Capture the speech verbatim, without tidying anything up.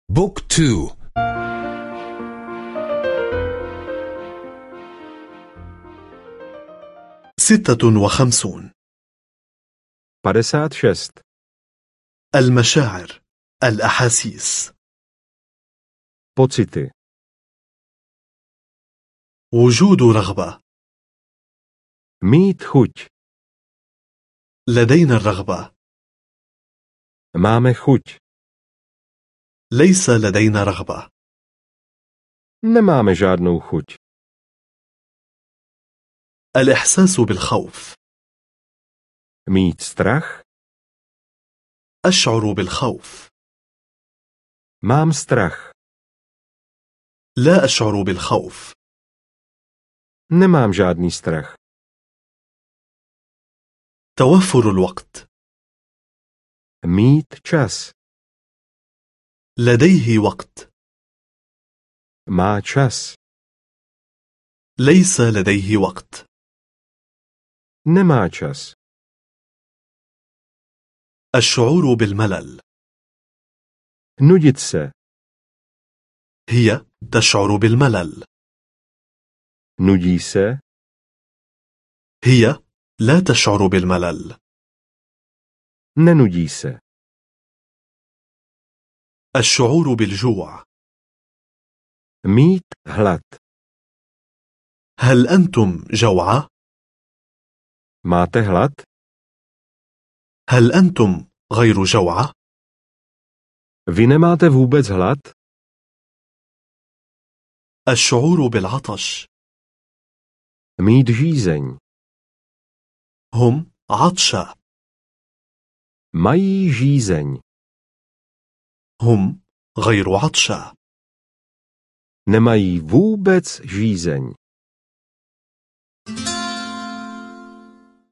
بوك تو. ستة وخمسون. padesát šest. المشاعر، الأحاسيس. Pocity. وجود رغبة. Mít chuť. لدينا الرغبة. Máme chuť. ليس لدينا رغبة. Nemáme žádnou chuť. الإحساس بالخوف. Mít strach. أشعر بالخوف. Mám strach. لا أشعر بالخوف. Nemám žádný strach. توفر الوقت. Mít čas. لديه وقت. Má čas. ليس لديه وقت. Nemá čas. الشعور بالملل. Nudit se. هي تشعر بالملل. Nudí se. هي لا تشعر بالملل. Nenudí se. الشعور بالجوع. Mít hlad. هل أنتم جوعى؟ Máte hlad? هل أنتم غير جوعى؟ Vy nemáte vůbec hlad? الشعور بالعطش. Mít žízeň. هم عطشى. Mají žízeň. هم غير عطشى. Nemají vůbec žízeň.